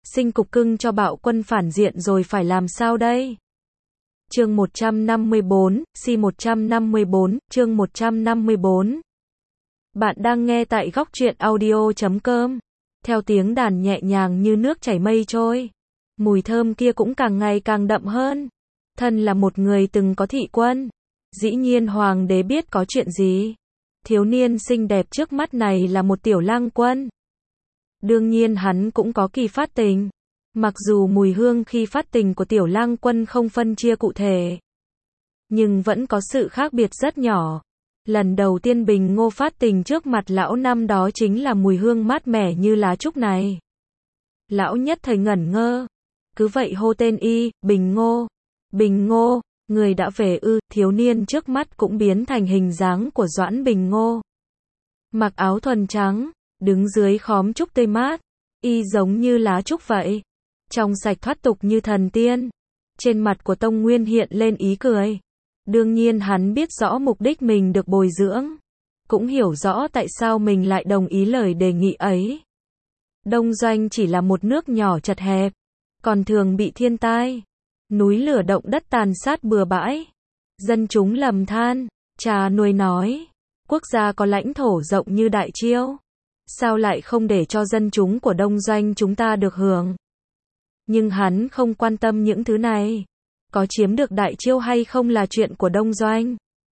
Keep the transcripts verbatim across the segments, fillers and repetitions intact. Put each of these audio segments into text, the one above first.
sinh cục cưng cho bạo quân phản diện rồi phải làm sao đây? Chương một trăm năm mươi bốn, si một trăm năm mươi bốn, chương một trăm năm mươi bốn. Bạn đang nghe tại góc truyện audio chấm com. Theo tiếng đàn nhẹ nhàng như nước chảy mây trôi, mùi thơm kia cũng càng ngày càng đậm hơn. Thân là một người từng có thị quân, dĩ nhiên hoàng đế biết có chuyện gì. Thiếu niên xinh đẹp trước mắt này là một tiểu lang quân. Đương nhiên hắn cũng có kỳ phát tình. Mặc dù mùi hương khi phát tình của tiểu lang quân không phân chia cụ thể, nhưng vẫn có sự khác biệt rất nhỏ. Lần đầu tiên Bình Ngô phát tình trước mặt lão năm đó chính là mùi hương mát mẻ như lá trúc này. Lão nhất thời ngẩn ngơ, cứ vậy hô tên y, Bình Ngô. Bình Ngô, người đã về ư? Thiếu niên trước mắt cũng biến thành hình dáng của Doãn Bình Ngô. Mặc áo thuần trắng, đứng dưới khóm trúc tươi mát, y giống như lá trúc vậy, trong sạch thoát tục như thần tiên. Trên mặt của Tông Nguyên hiện lên ý cười. Đương nhiên hắn biết rõ mục đích mình được bồi dưỡng, cũng hiểu rõ tại sao mình lại đồng ý lời đề nghị ấy. Đông Doanh chỉ là một nước nhỏ chật hẹp, còn thường bị thiên tai, núi lửa động đất tàn sát bừa bãi, dân chúng lầm than. Cha nuôi nói, quốc gia có lãnh thổ rộng như Đại Chiêu, sao lại không để cho dân chúng của Đông Doanh chúng ta được hưởng? Nhưng hắn không quan tâm những thứ này. Có chiếm được Đại Chiêu hay không là chuyện của Đông Doanh.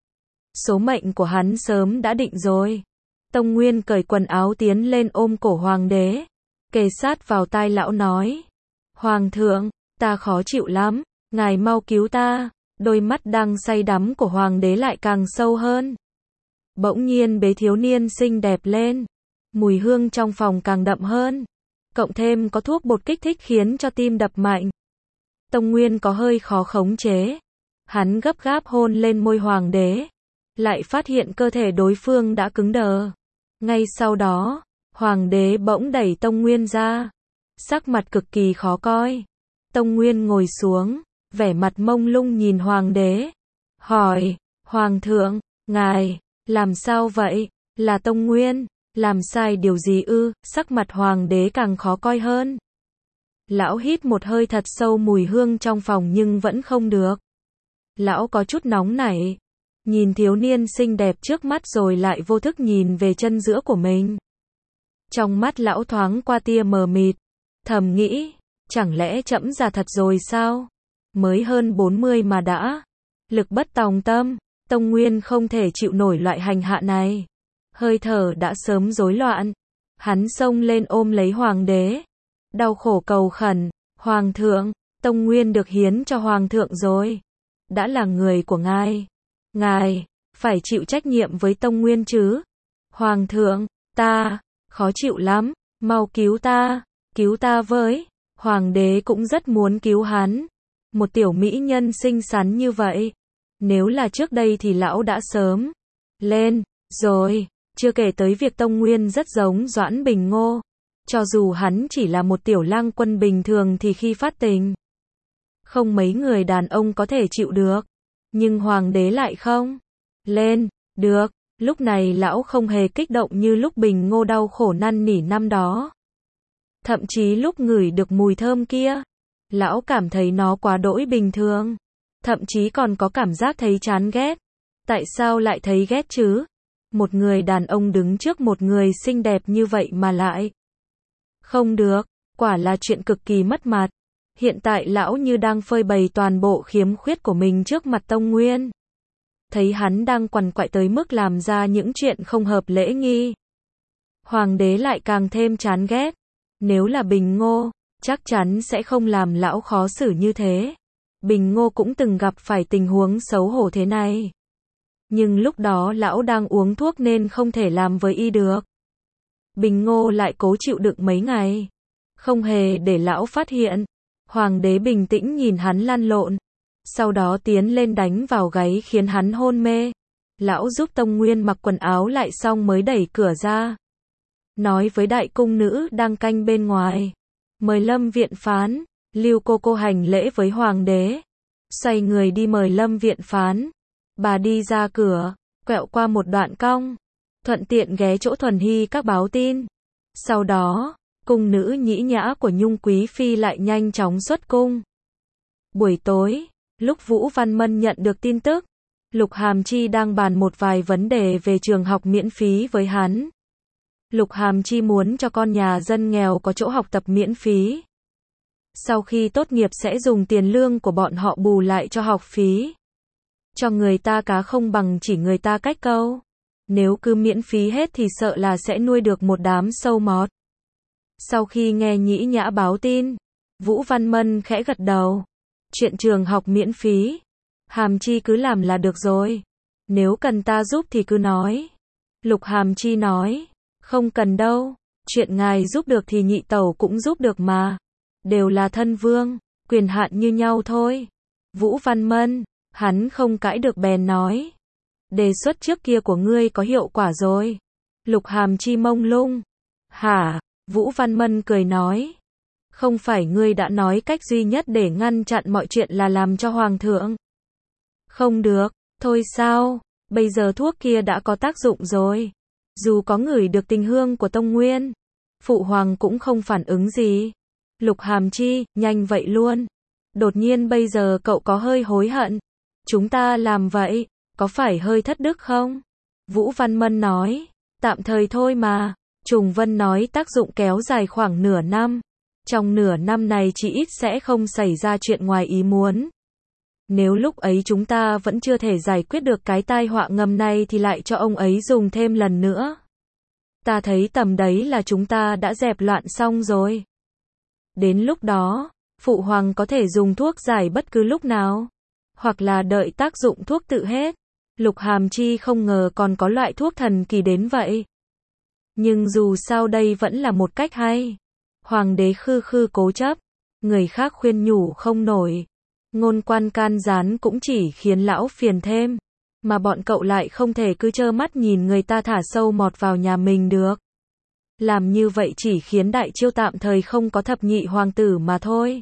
Số mệnh của hắn sớm đã định rồi. Tông Nguyên cởi quần áo tiến lên ôm cổ hoàng đế, kề sát vào tai lão nói: Hoàng thượng, ta khó chịu lắm, ngài mau cứu ta. Đôi mắt đang say đắm của hoàng đế lại càng sâu hơn. Bỗng nhiên bế thiếu niên xinh đẹp lên, mùi hương trong phòng càng đậm hơn, cộng thêm có thuốc bột kích thích khiến cho tim đập mạnh. Tông Nguyên có hơi khó khống chế. Hắn gấp gáp hôn lên môi hoàng đế, lại phát hiện cơ thể đối phương đã cứng đờ. Ngay sau đó, hoàng đế bỗng đẩy Tông Nguyên ra, sắc mặt cực kỳ khó coi. Tông Nguyên ngồi xuống, vẻ mặt mông lung nhìn hoàng đế, hỏi: Hoàng thượng, ngài, làm sao vậy? Là Tông Nguyên, làm sai điều gì ư? Sắc mặt hoàng đế càng khó coi hơn. Lão hít một hơi thật sâu mùi hương trong phòng nhưng vẫn không được. Lão có chút nóng nảy, nhìn thiếu niên xinh đẹp trước mắt rồi lại vô thức nhìn về chân giữa của mình. Trong mắt lão thoáng qua tia mờ mịt, thầm nghĩ, chẳng lẽ trẫm già thật rồi sao? Mới hơn bốn mươi mà đã lực bất tòng tâm. Tông Nguyên không thể chịu nổi loại hành hạ này, hơi thở đã sớm rối loạn. Hắn xông lên ôm lấy hoàng đế, đau khổ cầu khẩn: Hoàng thượng, Tông Nguyên được hiến cho hoàng thượng rồi, đã là người của ngài, ngài phải chịu trách nhiệm với Tông Nguyên chứ. Hoàng thượng, ta khó chịu lắm, mau cứu ta, cứu ta với. Hoàng đế cũng rất muốn cứu hắn, một tiểu mỹ nhân xinh xắn như vậy, nếu là trước đây thì lão đã sớm lên rồi. Chưa kể tới việc Tông Nguyên rất giống Doãn Bình Ngô. Cho dù hắn chỉ là một tiểu lang quân bình thường thì khi phát tình, không mấy người đàn ông có thể chịu được. Nhưng hoàng đế lại không lên được. Lúc này lão không hề kích động như lúc Bình Ngô đau khổ năn nỉ năm đó. Thậm chí lúc ngửi được mùi thơm kia, lão cảm thấy nó quá đỗi bình thường. Thậm chí còn có cảm giác thấy chán ghét. Tại sao lại thấy ghét chứ? Một người đàn ông đứng trước một người xinh đẹp như vậy mà lại không được, quả là chuyện cực kỳ mất mặt. Hiện tại lão như đang phơi bày toàn bộ khiếm khuyết của mình trước mặt Tông Nguyên. Thấy hắn đang quằn quại tới mức làm ra những chuyện không hợp lễ nghi, hoàng đế lại càng thêm chán ghét. Nếu là Bình Ngô, chắc chắn sẽ không làm lão khó xử như thế. Bình Ngô cũng từng gặp phải tình huống xấu hổ thế này, nhưng lúc đó lão đang uống thuốc nên không thể làm với y được. Bình Ngô lại cố chịu đựng mấy ngày, không hề để lão phát hiện. Hoàng đế bình tĩnh nhìn hắn lăn lộn, sau đó tiến lên đánh vào gáy khiến hắn hôn mê. Lão giúp Tông Nguyên mặc quần áo lại xong mới đẩy cửa ra, nói với đại cung nữ đang canh bên ngoài: Mời Lâm viện phán. Lưu cô cô hành lễ với hoàng đế, xoay người đi mời Lâm viện phán. Bà đi ra cửa, quẹo qua một đoạn cong, thuận tiện ghé chỗ Thuần Hy các báo tin. Sau đó, cung nữ nhĩ nhã của Nhung Quý Phi lại nhanh chóng xuất cung. Buổi tối, lúc Vũ Văn Mân nhận được tin tức, Lục Hàm Chi đang bàn một vài vấn đề về trường học miễn phí với hắn. Lục Hàm Chi muốn cho con nhà dân nghèo có chỗ học tập miễn phí. Sau khi tốt nghiệp sẽ dùng tiền lương của bọn họ bù lại cho học phí. Cho người ta cá không bằng chỉ người ta cách câu. Nếu cứ miễn phí hết thì sợ là sẽ nuôi được một đám sâu mọt. Sau khi nghe Nhĩ Nhã báo tin, Vũ Văn Mân khẽ gật đầu. Chuyện trường học miễn phí, Hàm Chi cứ làm là được rồi. Nếu cần ta giúp thì cứ nói. Lục Hàm Chi nói, không cần đâu, chuyện ngài giúp được thì nhị tẩu cũng giúp được mà. Đều là thân vương, quyền hạn như nhau thôi. Vũ Văn Mân, hắn không cãi được bèn nói. Đề xuất trước kia của ngươi có hiệu quả rồi. Lục Hàm Chi mông lung. Hả? Vũ Văn Mân cười nói. Không phải ngươi đã nói cách duy nhất để ngăn chặn mọi chuyện là làm cho hoàng thượng. Không được, thôi sao, bây giờ thuốc kia đã có tác dụng rồi. Dù có ngửi được tình hương của Tông Nguyên, phụ hoàng cũng không phản ứng gì. Lục Hàm Chi, nhanh vậy luôn. Đột nhiên bây giờ cậu có hơi hối hận. Chúng ta làm vậy, có phải hơi thất đức không? Vũ Văn Mân nói, tạm thời thôi mà. Trùng Vân nói tác dụng kéo dài khoảng nửa năm. Trong nửa năm này chỉ ít sẽ không xảy ra chuyện ngoài ý muốn. Nếu lúc ấy chúng ta vẫn chưa thể giải quyết được cái tai họa ngầm này thì lại cho ông ấy dùng thêm lần nữa. Ta thấy tầm đấy là chúng ta đã dẹp loạn xong rồi. Đến lúc đó, phụ hoàng có thể dùng thuốc giải bất cứ lúc nào. Hoặc là đợi tác dụng thuốc tự hết. Lục Hàm Chi không ngờ còn có loại thuốc thần kỳ đến vậy. Nhưng dù sao đây vẫn là một cách hay. Hoàng đế khư khư cố chấp. Người khác khuyên nhủ không nổi. Ngôn quan can gián cũng chỉ khiến lão phiền thêm. Mà bọn cậu lại không thể cứ trơ mắt nhìn người ta thả sâu mọt vào nhà mình được. Làm như vậy chỉ khiến Đại Chiêu tạm thời không có thập nhị hoàng tử mà thôi.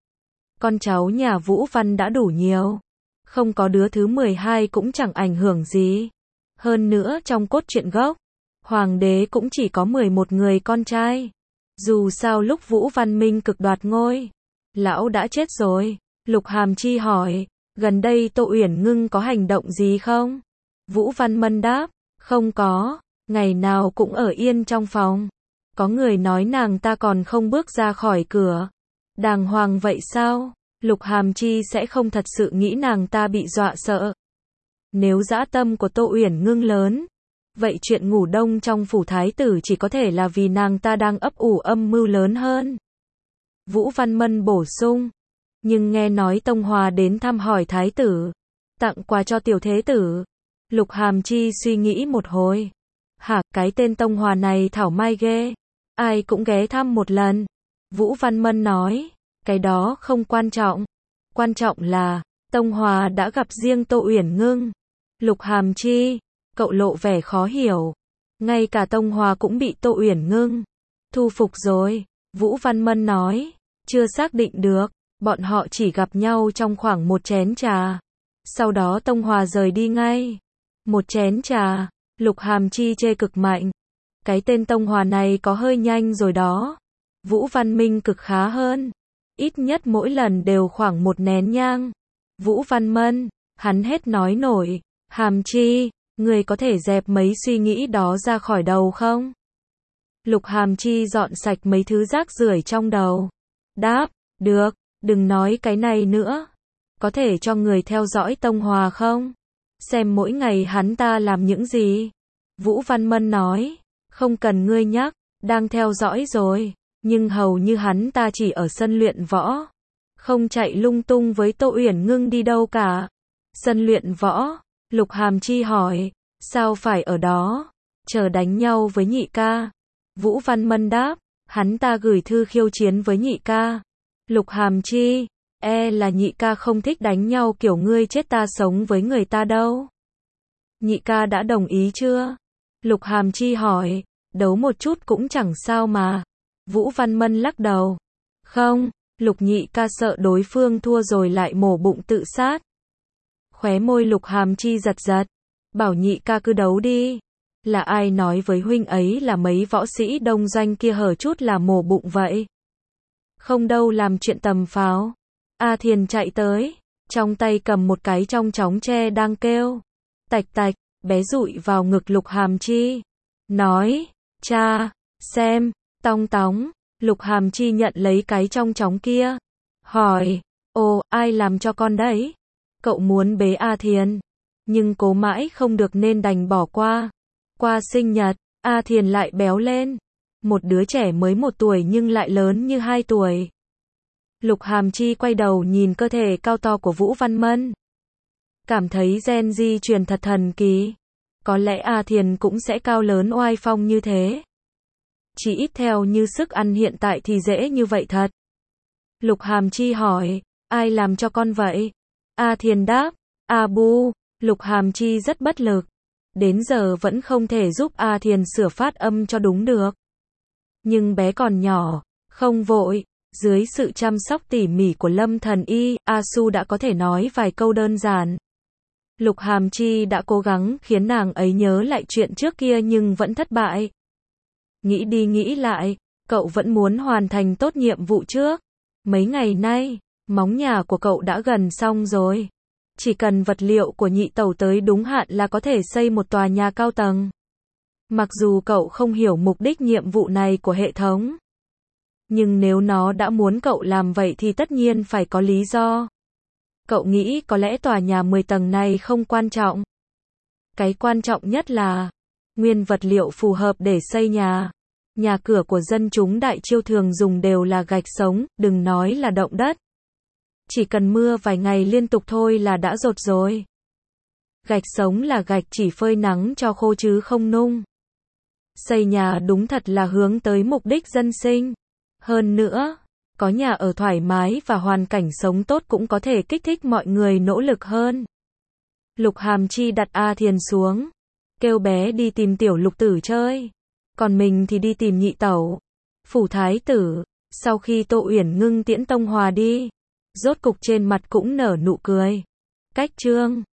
Con cháu nhà Vũ Văn đã đủ nhiều. Không có đứa thứ mười hai cũng chẳng ảnh hưởng gì. Hơn nữa trong cốt truyện gốc, hoàng đế cũng chỉ có mười một người con trai. Dù sao lúc Vũ Văn Minh cực đoạt ngôi, lão đã chết rồi. Lục Hàm Chi hỏi, gần đây Tô Uyển Ngưng có hành động gì không? Vũ Văn Mân đáp, không có, ngày nào cũng ở yên trong phòng. Có người nói nàng ta còn không bước ra khỏi cửa. Đàng hoàng vậy sao? Lục Hàm Chi sẽ không thật sự nghĩ nàng ta bị dọa sợ. Nếu dã tâm của Tô Uyển Ngưng lớn, vậy chuyện ngủ đông trong phủ thái tử chỉ có thể là vì nàng ta đang ấp ủ âm mưu lớn hơn. Vũ Văn Mân bổ sung, nhưng nghe nói Tông Hòa đến thăm hỏi thái tử, tặng quà cho tiểu thế tử. Lục Hàm Chi suy nghĩ một hồi. Hả, cái tên Tông Hòa này thảo mai ghê. Ai cũng ghé thăm một lần. Vũ Văn Mân nói, cái đó không quan trọng. Quan trọng là, Tông Hòa đã gặp riêng Tô Uyển Ngưng. Lục Hàm Chi, cậu lộ vẻ khó hiểu. Ngay cả Tông Hòa cũng bị Tô Uyển Ngưng thu phục rồi. Vũ Văn Mân nói, chưa xác định được. Bọn họ chỉ gặp nhau trong khoảng một chén trà. Sau đó Tông Hòa rời đi ngay. Một chén trà. Lục Hàm Chi chê cực mạnh. Cái tên Tông Hòa này có hơi nhanh rồi đó. Vũ Văn Minh cực khá hơn. Ít nhất mỗi lần đều khoảng một nén nhang. Vũ Văn Mân, hắn hết nói nổi. Hàm Chi, người có thể dẹp mấy suy nghĩ đó ra khỏi đầu không? Lục Hàm Chi dọn sạch mấy thứ rác rưởi trong đầu. Đáp, được, đừng nói cái này nữa. Có thể cho người theo dõi Tông Hòa không? Xem mỗi ngày hắn ta làm những gì? Vũ Văn Mân nói, không cần ngươi nhắc, đang theo dõi rồi. Nhưng hầu như hắn ta chỉ ở sân luyện võ. Không chạy lung tung với Tô Uyển Ngưng đi đâu cả. Sân luyện võ? Lục Hàm Chi hỏi, sao phải ở đó? Chờ đánh nhau với nhị ca. Vũ Văn Mân đáp, hắn ta gửi thư khiêu chiến với nhị ca. Lục Hàm Chi, e là nhị ca không thích đánh nhau kiểu ngươi chết ta sống với người ta đâu. Nhị ca đã đồng ý chưa? Lục Hàm Chi hỏi, đấu một chút cũng chẳng sao mà. Vũ Văn Mân lắc đầu. Không, Lục nhị ca sợ đối phương thua rồi lại mổ bụng tự sát. Khóe môi Lục Hàm Chi giật giật. Bảo nhị ca cứ đấu đi. Là ai nói với huynh ấy là mấy võ sĩ đông doanh kia hở chút là mổ bụng vậy? Không đâu, làm chuyện tầm pháo. A Thiền chạy tới, trong tay cầm một cái trong chóng tre đang kêu. Tạch tạch, bé dụi vào ngực Lục Hàm Chi. Nói, cha, xem, tong tóng. Lục Hàm Chi nhận lấy cái trong chóng kia. Hỏi, ồ, ai làm cho con đấy? Cậu muốn bế A Thiền, nhưng cố mãi không được nên đành bỏ qua. Qua sinh nhật, A Thiền lại béo lên. Một đứa trẻ mới một tuổi nhưng lại lớn như hai tuổi. Lục Hàm Chi quay đầu nhìn cơ thể cao to của Vũ Văn Mân. Cảm thấy gen di truyền thật thần kỳ. Có lẽ A Thiền cũng sẽ cao lớn oai phong như thế. Chỉ ít theo như sức ăn hiện tại thì dễ như vậy thật. Lục Hàm Chi hỏi, ai làm cho con vậy? A Thiền đáp, A Bu. Lục Hàm Chi rất bất lực. Đến giờ vẫn không thể giúp A Thiền sửa phát âm cho đúng được. Nhưng bé còn nhỏ, không vội. Dưới sự chăm sóc tỉ mỉ của Lâm Thần Y, A Su đã có thể nói vài câu đơn giản. Lục Hàm Chi đã cố gắng khiến nàng ấy nhớ lại chuyện trước kia nhưng vẫn thất bại. Nghĩ đi nghĩ lại, cậu vẫn muốn hoàn thành tốt nhiệm vụ trước. Mấy ngày nay, móng nhà của cậu đã gần xong rồi. Chỉ cần vật liệu của nhị tẩu tới đúng hạn là có thể xây một tòa nhà cao tầng. Mặc dù cậu không hiểu mục đích nhiệm vụ này của hệ thống. Nhưng nếu nó đã muốn cậu làm vậy thì tất nhiên phải có lý do. Cậu nghĩ có lẽ tòa nhà mười tầng này không quan trọng. Cái quan trọng nhất là nguyên vật liệu phù hợp để xây nhà. Nhà cửa của dân chúng Đại Chiêu thường dùng đều là gạch sống, đừng nói là động đất. Chỉ cần mưa vài ngày liên tục thôi là đã dột rồi. Gạch sống là gạch chỉ phơi nắng cho khô chứ không nung. Xây nhà đúng thật là hướng tới mục đích dân sinh. Hơn nữa, có nhà ở thoải mái và hoàn cảnh sống tốt cũng có thể kích thích mọi người nỗ lực hơn. Lục Hàm Chi đặt A Thiền xuống, kêu bé đi tìm tiểu Lục Tử chơi. Còn mình thì đi tìm nhị tẩu, phủ thái tử. Sau khi Tô Uyển Ngưng tiễn Tông Hòa đi, rốt cục trên mặt cũng nở nụ cười. Cách chương